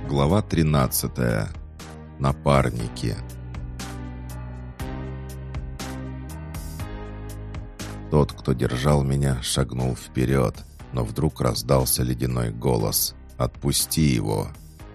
Глава 13. Напарники. Тот, кто держал меня, шагнул вперед, но вдруг раздался ледяной голос: «Отпусти его!»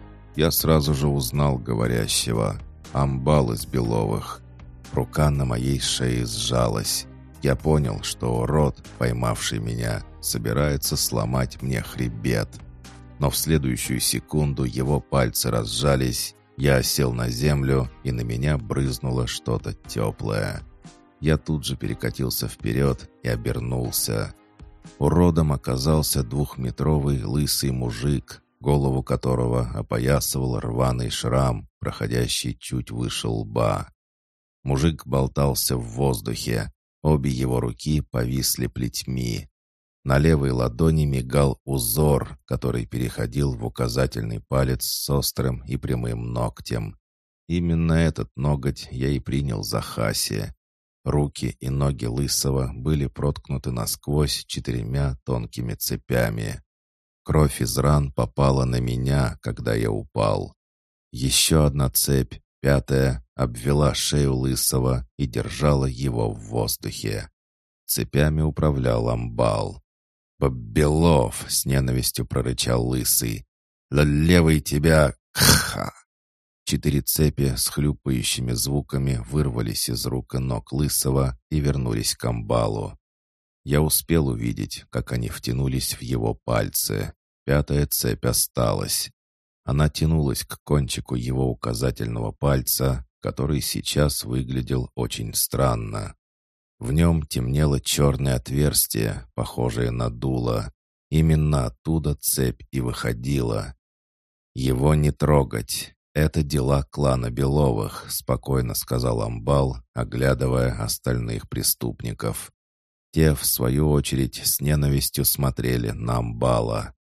Я сразу же узнал говорящего. Амбал из Беловых. Рука на моей шее сжалась. Я понял, что урод, поймавший меня, собирается сломать мне хребет. Но в следующую секунду его пальцы разжались, я осел на землю, и на меня брызнуло что-то теплое. Я тут же перекатился вперед и обернулся. Уродом оказался двухметровый лысый мужик, голову которого опоясывал рваный шрам, проходящий чуть выше лба. Мужик болтался в воздухе, обе его руки повисли плетьми. На левой ладони мигал узор, который переходил в указательный палец с острым и прямым ногтем. Именно этот ноготь я и принял за Хаси. Руки и ноги Лысого были проткнуты насквозь 4 тонкими цепями. Кровь из ран попала на меня, когда я упал. Еще одна цепь, 5-я, обвела шею Лысого и держала его в воздухе. Цепями управлял Амбал. «Побелов!» — с ненавистью прорычал Лысый. «Левый тебя! Кха!» 4 цепи с хлюпающими звуками вырвались из рук и ног Лысого и вернулись к Амбалу. Я успел увидеть, как они втянулись в его пальцы. 5-я цепь осталась. Она тянулась к кончику его указательного пальца, который сейчас выглядел очень странно. В нем темнело черное отверстие, похожее на дуло. Именно оттуда цепь и выходила. «Его не трогать. Это дела клана Беловых», — спокойно сказал Амбал, оглядывая остальных преступников. Те, в свою очередь, с ненавистью смотрели на Амбала.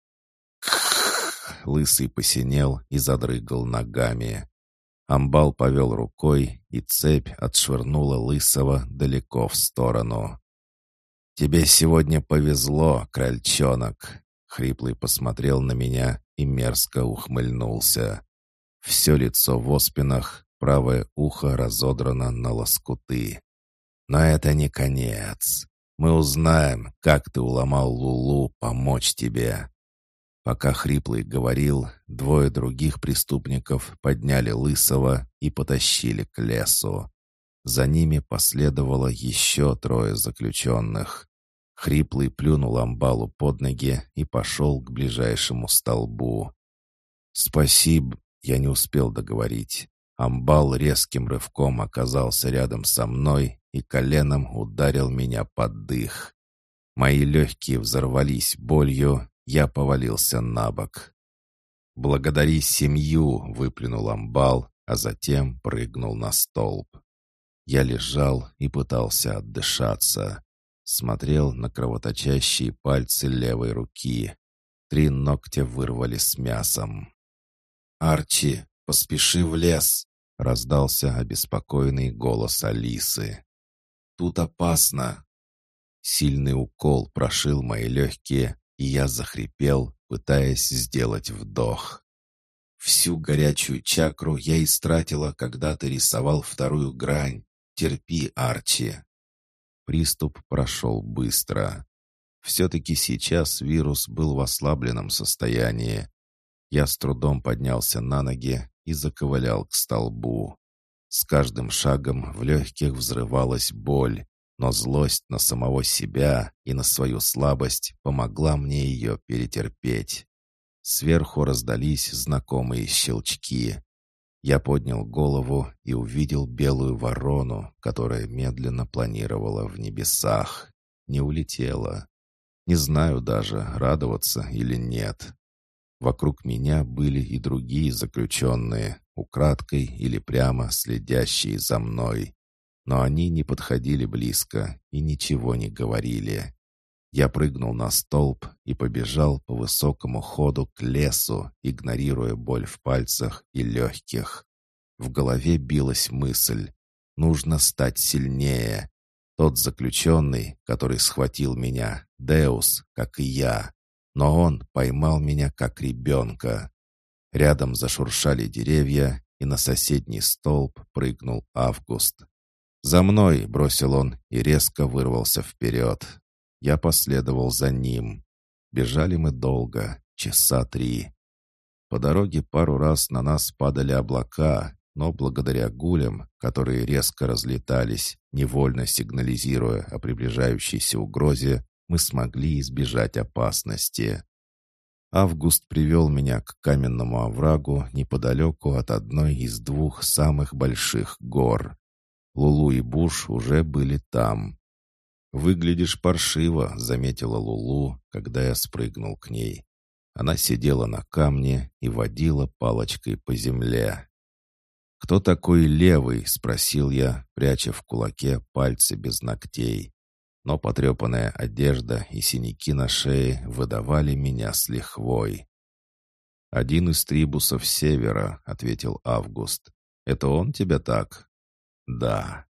Лысый посинел и задрыгал ногами. Амбал повел рукой, и цепь отшвырнула Лысого далеко в сторону. «Тебе сегодня повезло, крольчонок!» Хриплый посмотрел на меня и мерзко ухмыльнулся. Все лицо в оспинах, правое ухо разодрано на лоскуты. «Но это не конец. Мы узнаем, как ты уломал Лулу помочь тебе». Пока Хриплый говорил, 2 других преступников подняли Лысого и потащили к лесу. За ними последовало еще 3 заключенных. Хриплый плюнул Амбалу под ноги и пошел к ближайшему столбу. «Спасибо», — я не успел договорить. Амбал резким рывком оказался рядом со мной и коленом ударил меня под дых. Мои легкие взорвались болью, я повалился на бок. «Благодари семью!» — выплюнул Амбал, а затем прыгнул на столб. Я лежал и пытался отдышаться. Смотрел на кровоточащие пальцы левой руки. 3 ногтя вырвали с мясом. «Арчи, поспеши в лес!» — раздался обеспокоенный голос Алисы. «Тут опасно!» Сильный укол прошил мои легкие, и я захрипел, пытаясь сделать вдох. «Всю горячую чакру я истратила, когда ты рисовал 2-ю грань. Терпи, Арчи!» Приступ прошел быстро. Все-таки сейчас вирус был в ослабленном состоянии. Я с трудом поднялся на ноги и заковылял к столбу. С каждым шагом в легких взрывалась боль, но злость на самого себя и на свою слабость помогла мне ее перетерпеть. Сверху раздались знакомые щелчки. Я поднял голову и увидел белую ворону, которая медленно планировала в небесах. Не улетела. Не знаю даже, радоваться или нет. Вокруг меня были и другие заключенные, украдкой или прямо следящие за мной. Но они не подходили близко и ничего не говорили. Я прыгнул на столб и побежал по высокому ходу к лесу, игнорируя боль в пальцах и легких. В голове билась мысль: нужно стать сильнее. Тот заключенный, который схватил меня, Деус, как и я. Но он поймал меня как ребенка. Рядом зашуршали деревья, и на соседний столб прыгнул Август. «За мной!» — бросил он и резко вырвался вперед. Я последовал за ним. Бежали мы долго, часа 3. По дороге пару раз на нас падали облака, но благодаря гулям, которые резко разлетались, невольно сигнализируя о приближающейся угрозе, мы смогли избежать опасности. Август привел меня к каменному оврагу неподалеку от одной из 2 самых больших гор. Лулу и Буш уже были там. «Выглядишь паршиво», — заметила Лулу, когда я спрыгнул к ней. Она сидела на камне и водила палочкой по земле. «Кто такой Левый?» — спросил я, пряча в кулаке пальцы без ногтей. Но потрепанная одежда и синяки на шее выдавали меня с лихвой. «Один из трибусов Севера», — ответил Август. «Это он тебя так?» «Да».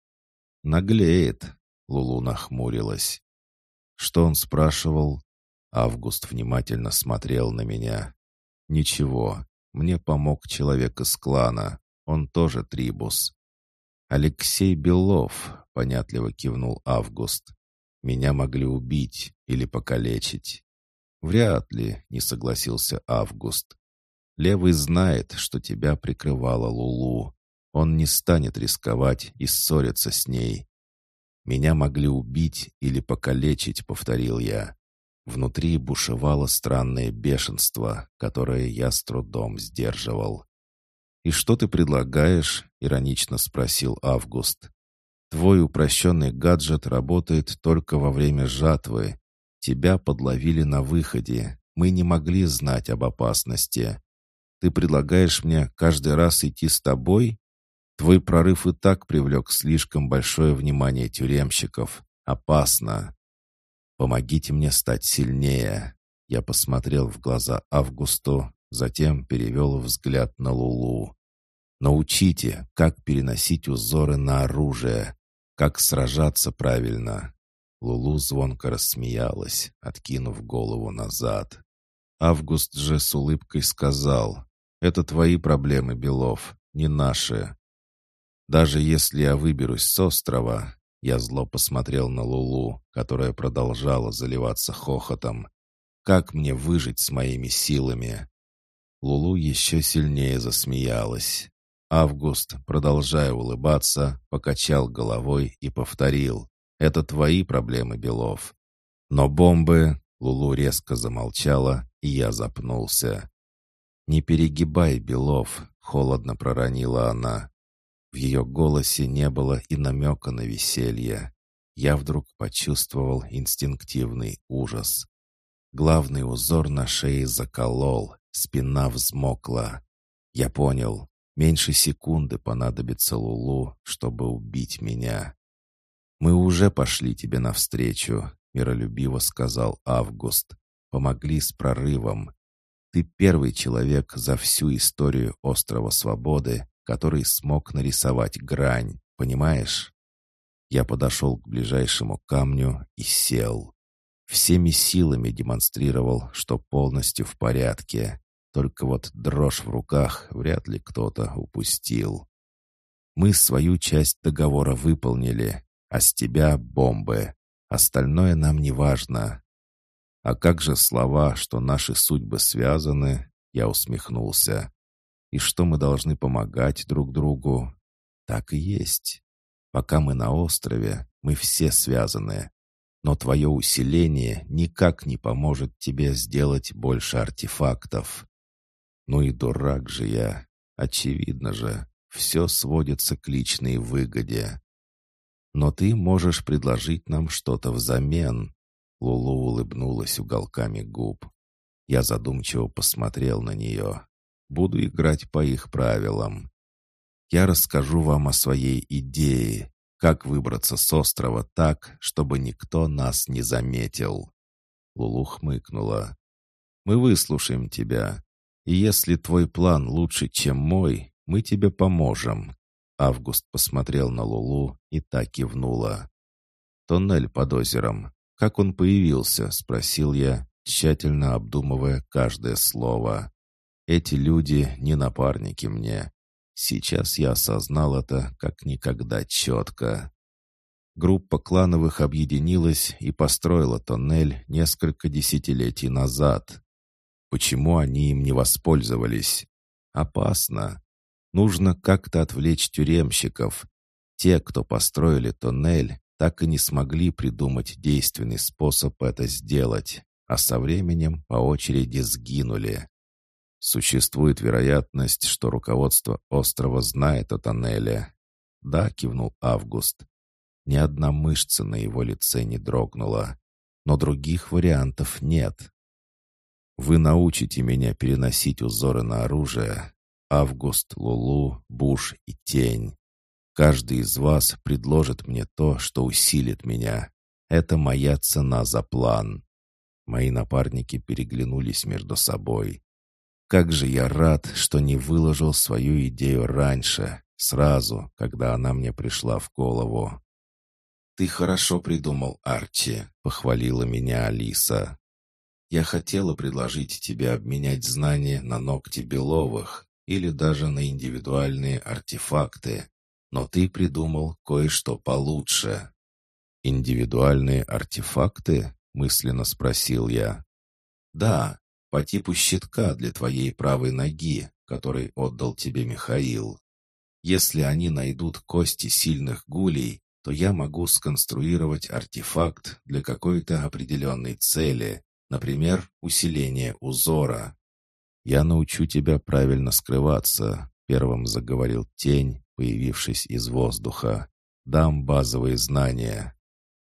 «Наглеет», — Лулу нахмурилась. «Что он спрашивал?» Август внимательно смотрел на меня. «Ничего, мне помог человек из клана. Он тоже трибус». «Алексей Белов», — понятливо кивнул Август. «Меня могли убить или покалечить». «Вряд ли», — не согласился Август. «Левый знает, что тебя прикрывала Лулу. Он не станет рисковать и ссориться с ней». «Меня могли убить или покалечить», — повторил я. Внутри бушевало странное бешенство, которое я с трудом сдерживал. «И что ты предлагаешь?» — иронично спросил Август. «Твой упрощенный гаджет работает только во время жатвы. Тебя подловили на выходе. Мы не могли знать об опасности. Ты предлагаешь мне каждый раз идти с тобой? Твой прорыв и так привлек слишком большое внимание тюремщиков. Опасно. Помогите мне стать сильнее». Я посмотрел в глаза Августу, затем перевел взгляд на Лулу. «Научите, как переносить узоры на оружие, как сражаться правильно». Лулу звонко рассмеялась, откинув голову назад. Август же с улыбкой сказал: «Это твои проблемы, Белов, не наши». «Даже если я выберусь с острова», я зло посмотрел на Лулу, которая продолжала заливаться хохотом. «Как мне выжить с моими силами?» Лулу еще сильнее засмеялась. Август, продолжая улыбаться, покачал головой и повторил: «Это твои проблемы, Белов». «Но бомбы...» — Лулу резко замолчала, и я запнулся. «Не перегибай, Белов», — холодно проронила она. В ее голосе не было и намека на веселье. Я вдруг почувствовал инстинктивный ужас. Главный узор на шее заколол, спина взмокла. Я понял, меньше секунды понадобится Лулу, чтобы убить меня. «Мы уже пошли тебе навстречу», — миролюбиво сказал Август. «Помогли с прорывом. Ты первый человек за всю историю Острова Свободы, который смог нарисовать грань, понимаешь?» Я подошел к ближайшему камню и сел. Всеми силами демонстрировал, что полностью в порядке. Только вот дрожь в руках вряд ли кто-то упустил. «Мы свою часть договора выполнили, а с тебя бомбы. Остальное нам не важно». «А как же слова, что наши судьбы связаны?» Я усмехнулся. «И что мы должны помогать друг другу?» «Так и есть. Пока мы на острове, мы все связаны. Но твое усиление никак не поможет тебе сделать больше артефактов». Ну и дурак же я. Очевидно же, все сводится к личной выгоде. «Но ты можешь предложить нам что-то взамен». Лулу улыбнулась уголками губ. Я задумчиво посмотрел на нее. «Буду играть по их правилам. Я расскажу вам о своей идее, как выбраться с острова так, чтобы никто нас не заметил». Лулу хмыкнула. «Мы выслушаем тебя. И если твой план лучше, чем мой, мы тебе поможем». Август посмотрел на Лулу и та кивнула. «Тоннель под озером. Как он появился?» — спросил я, тщательно обдумывая каждое слово. Эти люди не напарники мне. Сейчас я осознал это как никогда четко. Группа клановых объединилась и построила тоннель несколько десятилетий назад. Почему они им не воспользовались? Опасно. Нужно как-то отвлечь тюремщиков. Те, кто построили тоннель, так и не смогли придумать действенный способ это сделать, а со временем по очереди сгинули. Существует вероятность, что руководство острова знает о тоннеле. Да, кивнул Август. Ни одна мышца на его лице не дрогнула. Но других вариантов нет. Вы научите меня переносить узоры на оружие. Август, Лулу, Буш и Тень. Каждый из вас предложит мне то, что усилит меня. Это моя цена за план. Мои напарники переглянулись между собой. Как же я рад, что не выложил свою идею раньше, сразу, когда она мне пришла в голову. «Ты хорошо придумал, Арчи», — похвалила меня Алиса. «Я хотела предложить тебе обменять знания на ногти Беловых или даже на индивидуальные артефакты, но ты придумал кое-что получше». «Индивидуальные артефакты?» — мысленно спросил я. «Да, по типу щитка для твоей правой ноги, который отдал тебе Михаил. Если они найдут кости сильных гулей, то я могу сконструировать артефакт для какой-то определенной цели, например, усиление узора. Я научу тебя правильно скрываться», — первым заговорил Тень, появившись из воздуха. «Дам базовые знания.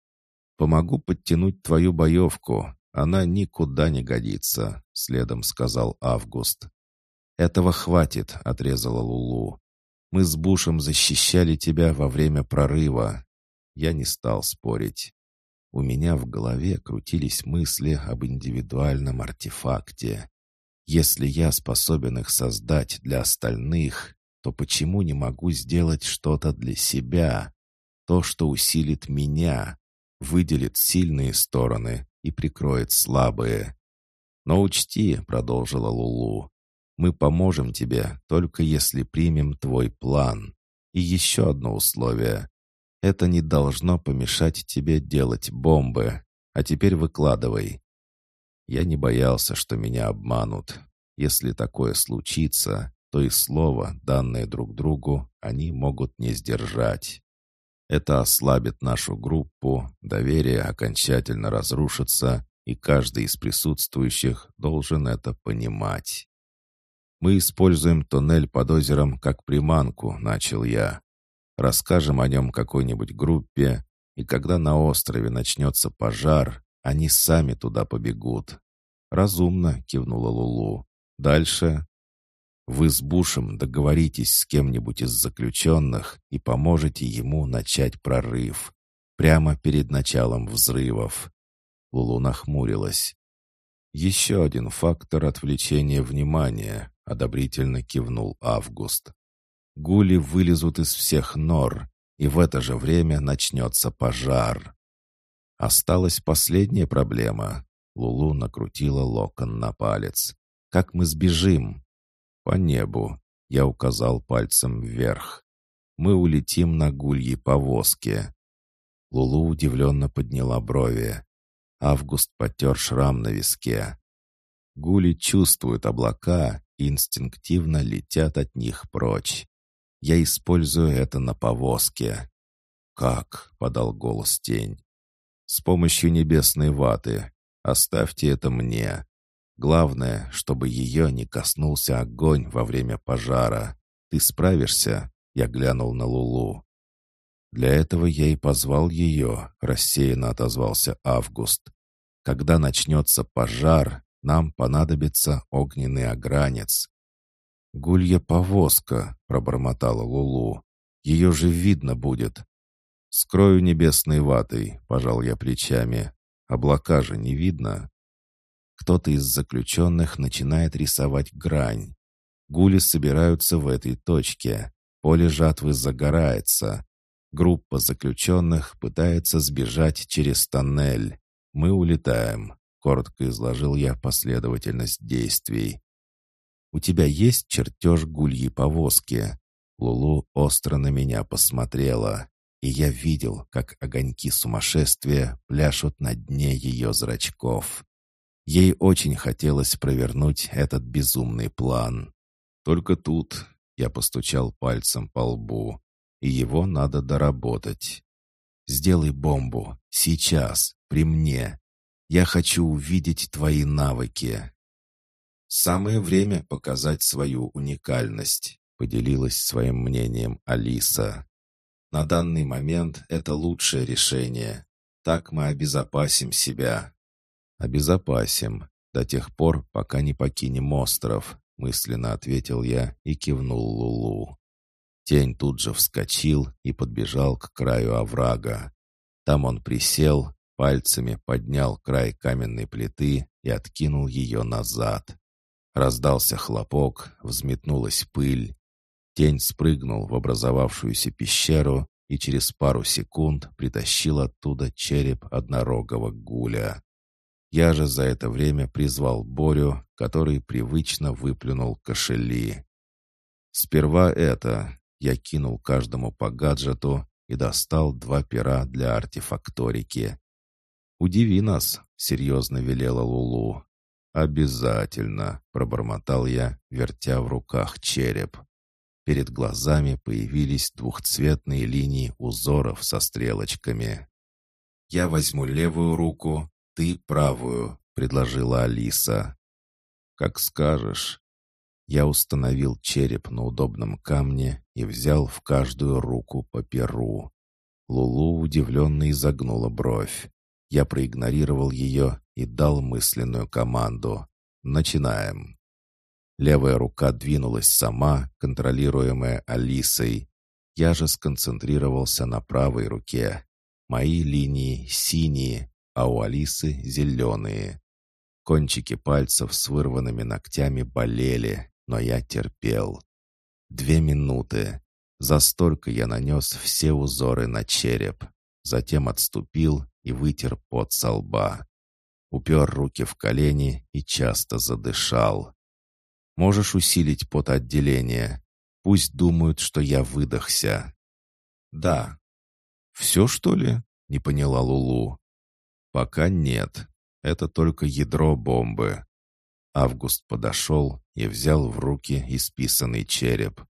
Помогу подтянуть твою боевку. Она никуда не годится», — следом сказал Август. «Этого хватит», — отрезала Лулу. «Мы с Бушем защищали тебя во время прорыва». Я не стал спорить. У меня в голове крутились мысли об индивидуальном артефакте. Если я способен их создать для остальных, то почему не могу сделать что-то для себя? То, что усилит меня, выделит сильные стороны и прикроет слабые. «Но учти», — продолжила Лулу, — «мы поможем тебе, только если примем твой план. И еще одно условие. Это не должно помешать тебе делать бомбы. А теперь выкладывай». Я не боялся, что меня обманут. Если такое случится, то и слово, данное друг другу, они могут не сдержать. Это ослабит нашу группу, доверие окончательно разрушится, и каждый из присутствующих должен это понимать. «Мы используем туннель под озером как приманку», — начал я. «Расскажем о нем какой-нибудь группе, и когда на острове начнется пожар, они сами туда побегут». «Разумно», — кивнула Лулу. «Дальше?» «Вы с Бушем договоритесь с кем-нибудь из заключенных и поможете ему начать прорыв. Прямо перед началом взрывов». Лулу нахмурилась. «Еще один фактор отвлечения внимания», — одобрительно кивнул Август. «Гули вылезут из всех нор, и в это же время начнется пожар». Осталась последняя проблема. Лулу накрутила локон на палец. «Как мы сбежим?» «По небу», — я указал пальцем вверх. «Мы улетим на гульей повозке». Лулу удивленно подняла брови. Август потер шрам на виске. Гули чувствуют облака и инстинктивно летят от них прочь. Я использую это на повозке». «Как?» — подал голос Тень. «С помощью небесной ваты. Оставьте это мне. Главное, чтобы ее не коснулся огонь во время пожара. Ты справишься?» — я глянул на Лулу. «Для этого я и позвал ее», — рассеянно отозвался Август. «Когда начнется пожар, нам понадобится огненный огранец». «Гулья повозка», — пробормотала Лулу. «Ее же видно будет». «Скрою небесной ватой», — пожал я плечами. «Облака же не видно». Кто-то из заключенных начинает рисовать грань. Гули собираются в этой точке. Поле жатвы загорается. Группа заключенных пытается сбежать через тоннель. Мы улетаем. Коротко изложил я последовательность действий. у тебя есть чертеж гульей повозки?» Лулу остро на меня посмотрела, и я видел, как огоньки сумасшествия пляшут на дне ее зрачков. Ей очень хотелось провернуть этот безумный план. Только тут я постучал пальцем по лбу, и его надо доработать. «Сделай бомбу. Сейчас. При мне. Я хочу увидеть твои навыки». «Самое время показать свою уникальность», — поделилась своим мнением Алиса. «На данный момент это лучшее решение. Так мы обезопасим себя». «Обезопасим. До тех пор, пока не покинем остров», — мысленно ответил я и кивнул Лулу. Тень тут же вскочил и подбежал к краю оврага. Там он присел, пальцами поднял край каменной плиты и откинул ее назад. Раздался хлопок, взметнулась пыль. Тень спрыгнул в образовавшуюся пещеру и через пару секунд притащил оттуда череп однорогого гуля. Я же за это время призвал Борю, который привычно выплюнул кошели. «Сперва это...» Я кинул каждому по гаджету и достал 2 пера для артефакторики. «Удиви нас», — серьезно велела Лулу. «Обязательно», — пробормотал я, вертя в руках череп. Перед глазами появились двухцветные линии узоров со стрелочками. «Я возьму левую руку, ты правую», — предложила Алиса. «Как скажешь». Я установил череп на удобном камне и взял в каждую руку по перу. Лулу удивленно изогнула бровь. Я проигнорировал ее и дал мысленную команду. «Начинаем». Левая рука двинулась сама, контролируемая Алисой. Я же сконцентрировался на правой руке. Мои линии синие, а у Алисы зеленые. Кончики пальцев с вырванными ногтями болели, но я терпел. 2 минуты. За столько я нанес все узоры на череп. Затем отступил и вытер пот со лба. Упер руки в колени и часто задышал. «Можешь усилить потоотделение? Пусть думают, что я выдохся». «Да». «Все, что ли?» — не поняла Лулу. «Пока нет. Это только ядро бомбы». Август подошел и взял в руки исписанный череп.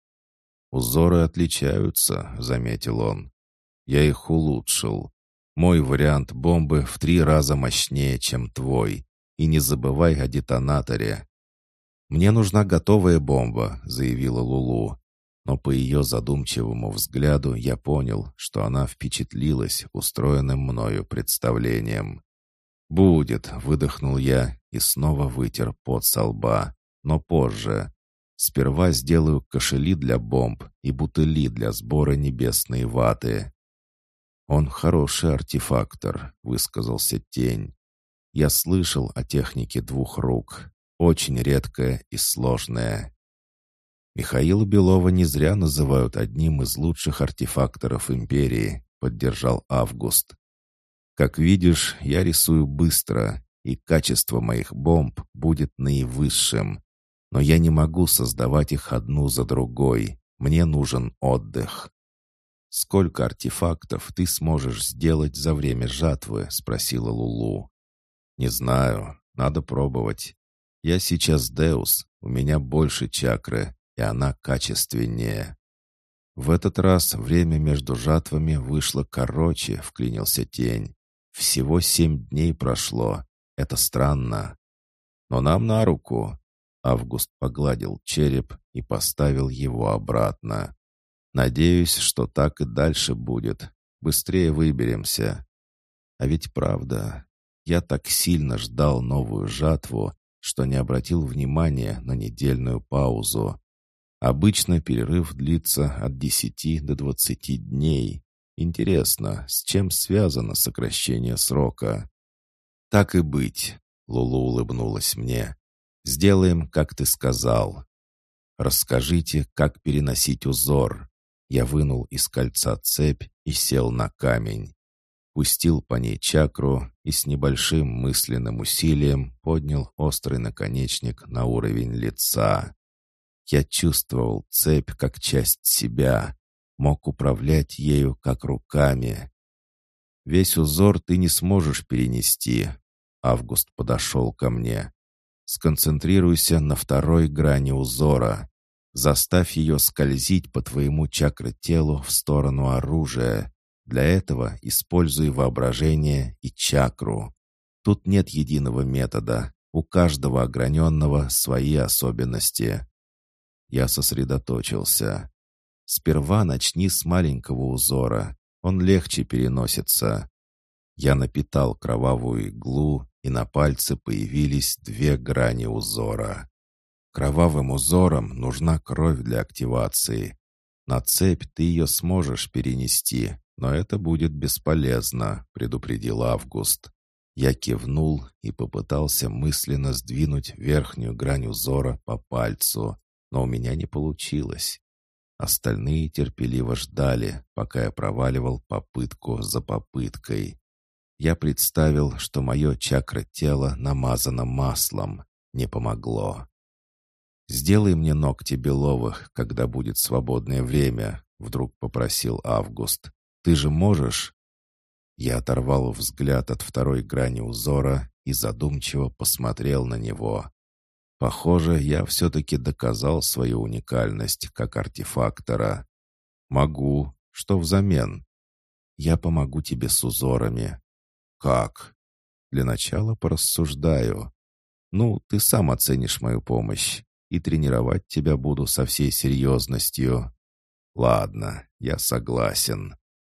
«Узоры отличаются», — заметил он. «Я их улучшил. Мой вариант бомбы в 3 раза мощнее, чем твой. И не забывай о детонаторе». «Мне нужна готовая бомба», — заявила Лулу. Но по ее задумчивому взгляду я понял, что она впечатлилась устроенным мною представлением. «Будет», — выдохнул я и снова вытер пот со лба. «Но позже. Сперва сделаю кошели для бомб и бутыли для сбора небесной ваты». «Он хороший артефактор», — высказался Тень. «Я слышал о технике 2 рук. Очень редкая и сложная». «Михаила Белова не зря называют одним из лучших артефакторов империи», — поддержал Август. «Как видишь, я рисую быстро, и качество моих бомб будет наивысшим. Но я не могу создавать их одну за другой. Мне нужен отдых». «Сколько артефактов ты сможешь сделать за время жатвы?» — спросила Лулу. «Не знаю. Надо пробовать. Я сейчас Деус, у меня больше чакры, и она качественнее». «В этот раз время между жатвами вышло короче», — вклинился Тень. «Всего 7 дней прошло. Это странно». «Но нам на руку». Август погладил череп и поставил его обратно. «Надеюсь, что так и дальше будет. Быстрее выберемся». А ведь правда, я так сильно ждал новую жатву, что не обратил внимания на недельную паузу. Обычно перерыв длится от 10 до 20 дней. Интересно, с чем связано сокращение срока? «Так и быть», — Лулу улыбнулась мне. «Сделаем, как ты сказал. Расскажите, как переносить узор». Я вынул из кольца цепь и сел на камень. Пустил по ней чакру и с небольшим мысленным усилием поднял острый наконечник на уровень лица. Я чувствовал цепь как часть себя, мог управлять ею как руками. «Весь узор ты не сможешь перенести», — Август подошел ко мне. «Сконцентрируйся на второй грани узора. Заставь ее скользить по твоему чакротелу в сторону оружия. Для этого используй воображение и чакру. Тут нет единого метода. У каждого ограненного свои особенности». Я сосредоточился. «Сперва начни с маленького узора. Он легче переносится». Я напитал кровавую иглу, и на пальце появились 2 грани узора. Кровавым узором нужна кровь для активации. На цепь ты ее сможешь перенести, но это будет бесполезно, предупредил Август. Я кивнул и попытался мысленно сдвинуть верхнюю грань узора по пальцу, но у меня не получилось. Остальные терпеливо ждали, пока я проваливал попытку за попыткой. Я представил, что мое чакра-тело намазано маслом. Не помогло. «Сделай мне ногти Беловых, когда будет свободное время», — вдруг попросил Август. «Ты же можешь?» Я оторвал взгляд от второй грани узора и задумчиво посмотрел на него. Похоже, я все-таки доказал свою уникальность как артефактора. «Могу. Что взамен?» «Я помогу тебе с узорами». «Как?» «Для начала порассуждаю. Ну, ты сам оценишь мою помощь, и тренировать тебя буду со всей серьезностью». «Ладно, я согласен».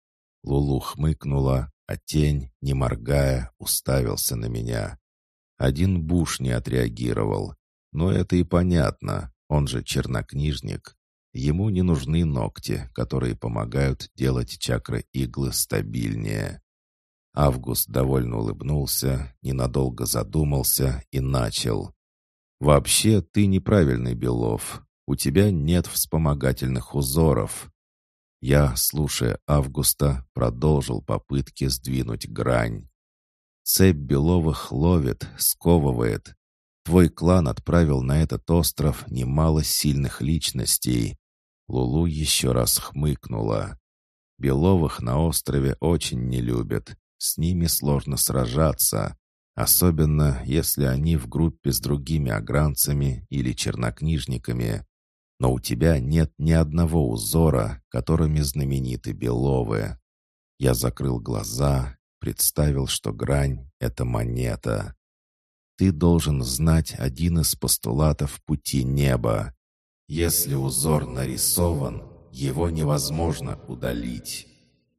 Лулу хмыкнула, а тень, не моргая, уставился на меня. Один Буш не отреагировал. Но это и понятно, он же чернокнижник. Ему не нужны ногти, которые помогают делать чакры-иглы стабильнее. Август довольно улыбнулся, ненадолго задумался и начал. «Вообще ты неправильный, Белов. У тебя нет вспомогательных узоров». Я, слушая Августа, продолжил попытки сдвинуть грань. Цепь Беловых ловит, сковывает. Твой клан отправил на этот остров немало сильных личностей. Лулу еще раз хмыкнула. Беловых на острове очень не любят. С ними сложно сражаться. Особенно, если они в группе с другими агранцами или чернокнижниками. Но у тебя нет ни одного узора, которыми знамениты Беловы. Я закрыл глаза, представил, что грань — это монета. Ты должен знать один из постулатов пути неба. Если узор нарисован, его невозможно удалить.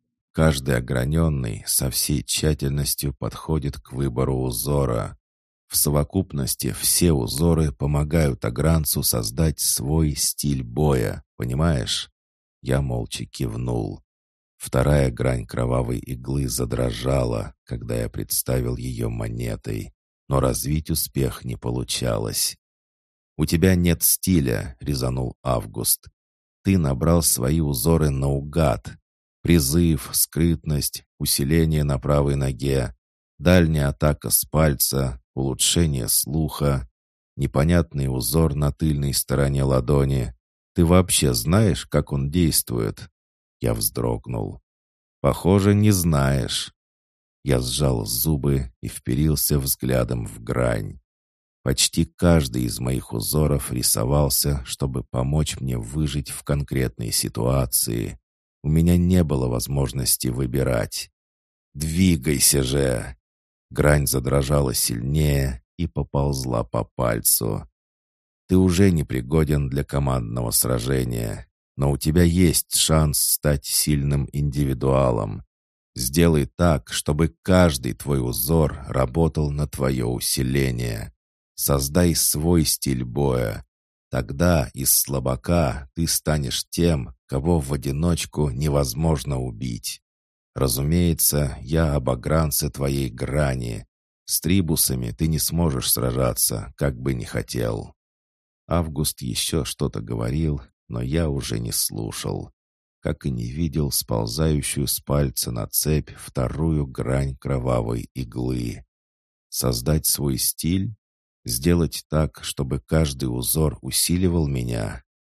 Каждый ограненный со всей тщательностью подходит к выбору узора. В совокупности все узоры помогают агранцу создать свой стиль боя, понимаешь? Я молча кивнул. Вторая грань кровавой иглы задрожала, когда я представил ее монетой, но развить успех не получалось. «У тебя нет стиля», — резанул Август. «Ты набрал свои узоры наугад. Призыв, скрытность, усиление на правой ноге, дальняя атака с пальца, улучшение слуха, непонятный узор на тыльной стороне ладони. Ты вообще знаешь, как он действует?» Я вздрогнул. «Похоже, не знаешь». Я сжал зубы и вперился взглядом в грань. Почти каждый из моих узоров рисовался, чтобы помочь мне выжить в конкретной ситуации. У меня не было возможности выбирать. «Двигайся же!» Грань задрожала сильнее и поползла по пальцу. «Ты уже не пригоден для командного сражения, но у тебя есть шанс стать сильным индивидуалом. Сделай так, чтобы каждый твой узор работал на твое усиление. Создай свой стиль боя. Тогда из слабака ты станешь тем, кого в одиночку невозможно убить. Разумеется, я об огранце твоей грани. С трибусами ты не сможешь сражаться, как бы ни хотел». Август еще что-то говорил, но я уже не слушал, как и не видел сползающую с пальца на цепь вторую грань кровавой иглы. Создать свой стиль? Сделать так, чтобы каждый узор усиливал меня?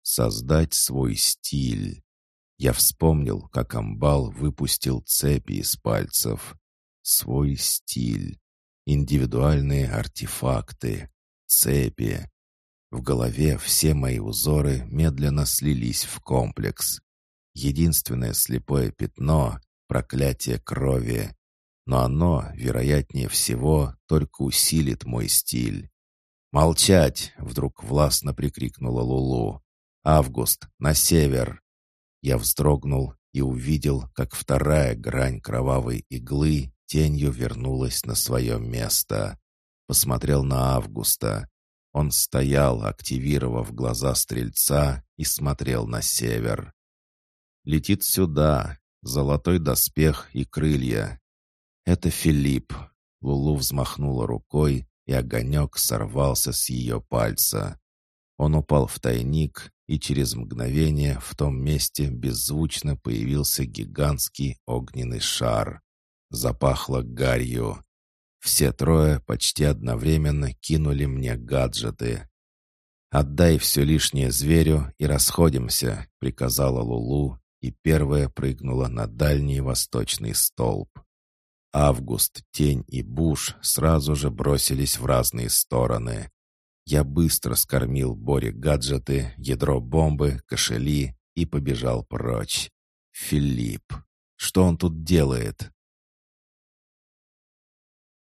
Создать свой стиль. Я вспомнил, как Амбал выпустил цепи из пальцев. Свой стиль. Индивидуальные артефакты. Цепи. В голове все мои узоры медленно слились в комплекс. Единственное слепое пятно — проклятие крови. Но оно, вероятнее всего, только усилит мой стиль. «Молчать!» — вдруг властно прикрикнула Лулу. «Август, на север!» Я вздрогнул и увидел, как вторая грань кровавой иглы тенью вернулась на свое место. Посмотрел на Августа. Он стоял, активировав глаза стрельца, и смотрел на север. «Летит сюда. Золотой доспех и крылья. Это Филипп». Лулу взмахнула рукой, и огонек сорвался с ее пальца. Он упал в тайник, и через мгновение в том месте беззвучно появился гигантский огненный шар. Запахло гарью. Все трое почти одновременно кинули мне гаджеты. «Отдай все лишнее зверю и расходимся», — приказала Лулу, и первая прыгнула на дальний восточный столб. Август, Тень и Буш сразу же бросились в разные стороны. Я быстро скормил Боре гаджеты, ядро бомбы, кошели и побежал прочь. Филипп. Что он тут делает?